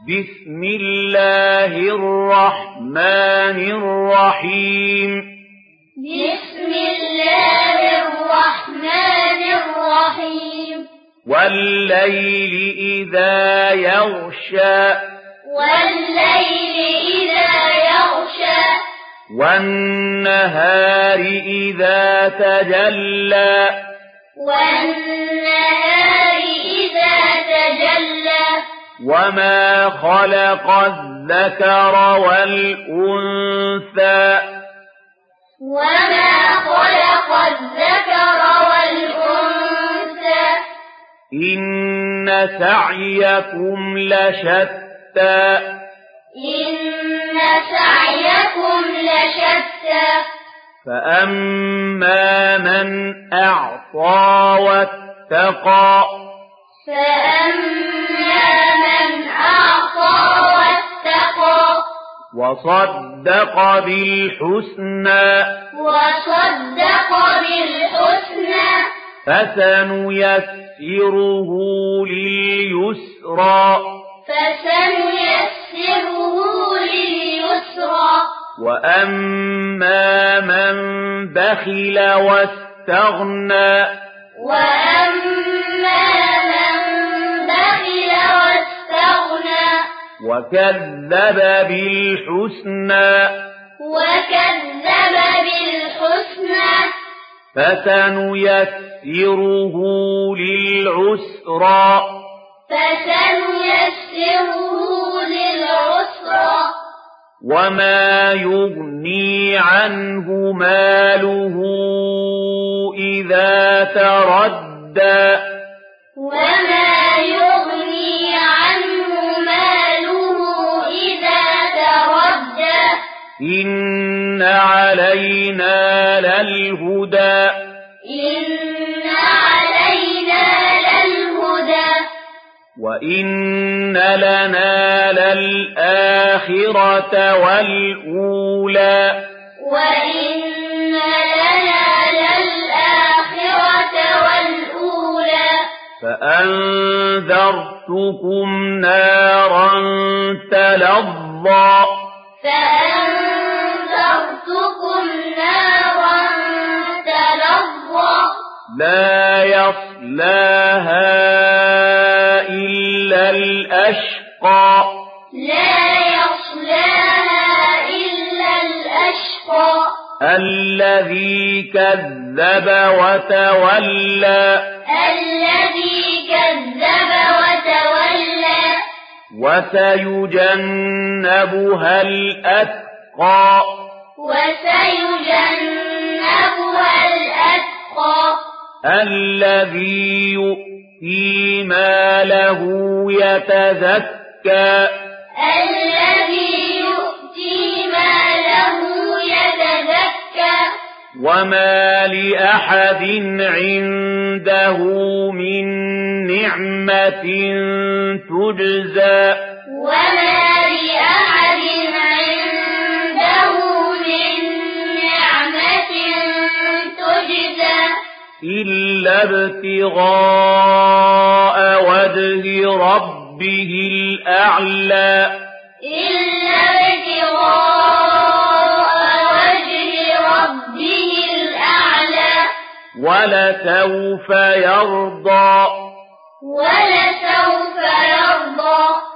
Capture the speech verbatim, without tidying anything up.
بسم الله الرحمن الرحيم بسم الله الرحمن الرحيم والليل إذا يغشى والليل إذا يغشى والنهار إذا تجلى والنهار إذا تجلى وما خلق الذكر والأنثى وما خلق الذكر والأنثى إن سعيكم لشتى إن سعيكم لشتى فأما من أعطى واتقى فأما من أعطى واتقى وصدق بالحسنى وصدق بالحسنى فسنيسره لليسرى فسنيسره لليسرى وأما من بخل واستغنى وأما من بخل واستغنى وكذب بالحسنى وكذب بالحسنى فسنيسره للعسرى فسنيسره للعسرى وما يغني عنه ماله إذا تردى وما يغني عنه ماله إذا تردى إن علينا للهدى إن علينا للهدى وإن لنا للآخرة والأولى وإن لنا للآخرة والأولى فأنذرتكم نارا تلظى فأنذرتكم نارا تلظى لا يصلاها إلا الأشقى لا يصلاها إلا الأشقى الذي كذب وتولى الذي كذب وتولى وسيجنبها الأتقى وسيجنبها الأتقى الذي يؤتي ماله يتزكى الذي يؤتي ماله يتزكى وما لأحد عنده من نعمة تجزى وما لأحد عنده من نعمة تجزى إلا ابتغاء وجه ربه الأعلى إلا ابتغاء وجه ربه الأعلى ولسوف يرضى ولسوف يرضى